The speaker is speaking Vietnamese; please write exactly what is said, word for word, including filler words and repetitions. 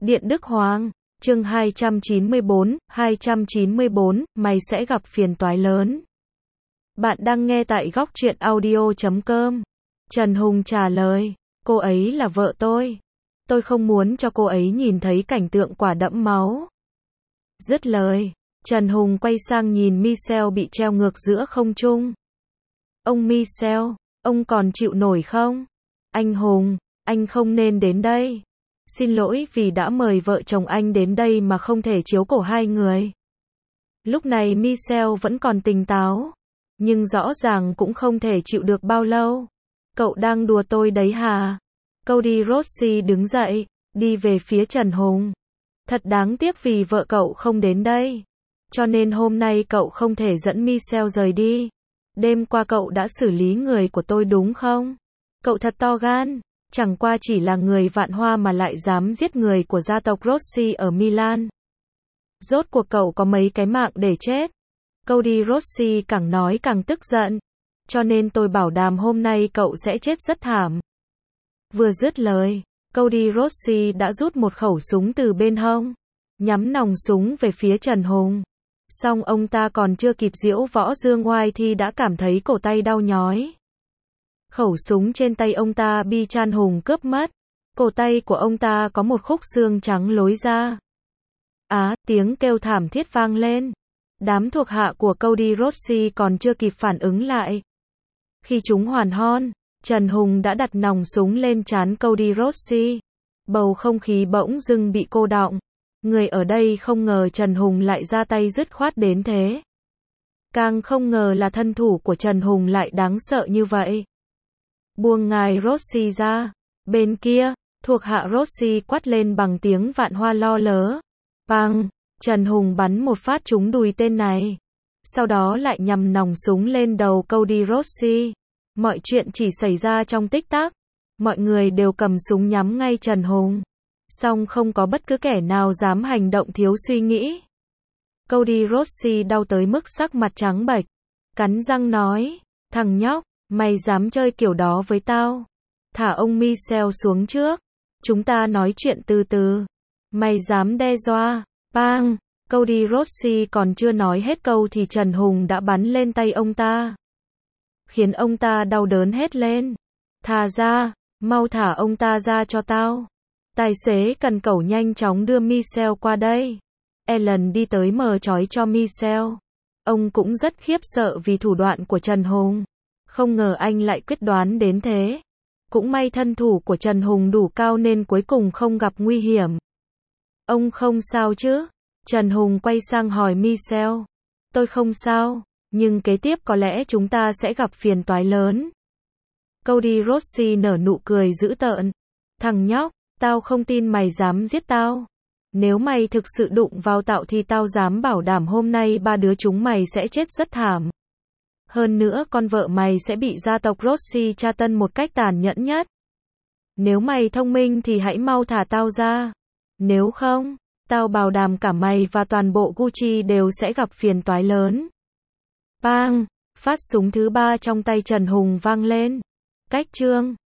Điện Đức Hoàng, chương hai trăm chín mươi bốn, hai trăm chín mươi bốn, mày sẽ gặp phiền toái lớn. Bạn đang nghe tại góc truyện audio chấm com. Trần Hùng trả lời, cô ấy là vợ tôi. Tôi không muốn cho cô ấy nhìn thấy cảnh tượng quả đẫm máu. Dứt lời, Trần Hùng quay sang nhìn Michelle bị treo ngược giữa không trung. Ông Michelle, ông còn chịu nổi không? Anh Hùng, anh không nên đến đây. Xin lỗi vì đã mời vợ chồng anh đến đây mà không thể chiếu cố hai người. Lúc này Michelle vẫn còn tỉnh táo, nhưng rõ ràng cũng không thể chịu được bao lâu. Cậu đang đùa tôi đấy hả? Cody Rossi đứng dậy, đi về phía Trần Hùng. Thật đáng tiếc vì vợ cậu không đến đây. Cho nên hôm nay cậu không thể dẫn Michelle rời đi. Đêm qua cậu đã xử lý người của tôi đúng không? Cậu thật to gan. Chẳng qua chỉ là người vạn hoa mà lại dám giết người của gia tộc Rossi ở Milan. Rốt cuộc cậu có mấy cái mạng để chết? Cody Rossi càng nói càng tức giận. Cho nên tôi bảo đảm hôm nay cậu sẽ chết rất thảm. Vừa dứt lời, Cody Rossi đã rút một khẩu súng từ bên hông, nhắm nòng súng về phía Trần Hùng. Song ông ta còn chưa kịp diễu võ dương oai thì đã cảm thấy cổ tay đau nhói. Khẩu súng trên tay ông ta bị Trần Hùng cướp mất. Cổ tay của ông ta có một khúc xương trắng lối ra. Á, tiếng kêu thảm thiết vang lên. Đám thuộc hạ của Cody Rossi còn chưa kịp phản ứng lại. Khi chúng hoàn hon, Trần Hùng đã đặt nòng súng lên trán Cody Rossi. Bầu không khí bỗng dưng bị cô đọng. Người ở đây không ngờ Trần Hùng lại ra tay dứt khoát đến thế. Càng không ngờ là thân thủ của Trần Hùng lại đáng sợ như vậy. Buông ngài Rossi ra. Bên kia, thuộc hạ Rossi quát lên bằng tiếng vạn hoa lo lớ. Bang! Trần Hùng bắn một phát trúng đùi tên này. Sau đó lại nhằm nòng súng lên đầu Cody Rossi. Mọi chuyện chỉ xảy ra trong tích tắc. Mọi người đều cầm súng nhắm ngay Trần Hùng. Song không có bất cứ kẻ nào dám hành động thiếu suy nghĩ. Cody Rossi đau tới mức sắc mặt trắng bệch. Cắn răng nói, thằng nhóc, mày dám chơi kiểu đó với tao? Thả ông Michelle xuống trước. Chúng ta nói chuyện từ từ. Mày dám đe dọa? Bang! Cody Rossi còn chưa nói hết câu thì Trần Hùng đã bắn lên tay ông ta. Khiến ông ta đau đớn hét lên. Thả ra, mau thả ông ta ra cho tao. Tài xế cần cẩu nhanh chóng đưa Michelle qua đây. Alan đi tới mở trói cho Michelle. Ông cũng rất khiếp sợ vì thủ đoạn của Trần Hùng. Không ngờ anh lại quyết đoán đến thế. Cũng may thân thủ của Trần Hùng đủ cao nên cuối cùng không gặp nguy hiểm. Ông không sao chứ? Trần Hùng quay sang hỏi Michelle. Tôi không sao, nhưng kế tiếp có lẽ chúng ta sẽ gặp phiền toái lớn. Cody Rossi nở nụ cười dữ tợn. Thằng nhóc, tao không tin mày dám giết tao. Nếu mày thực sự đụng vào tao thì tao dám bảo đảm hôm nay ba đứa chúng mày sẽ chết rất thảm. Hơn nữa con vợ mày sẽ bị gia tộc Rossi tra tấn một cách tàn nhẫn nhất. Nếu mày thông minh thì hãy mau thả tao ra. Nếu không, tao bảo đảm cả mày và toàn bộ Gucci đều sẽ gặp phiền toái lớn. Bang! Phát súng thứ ba trong tay Trần Hùng vang lên. Cách chương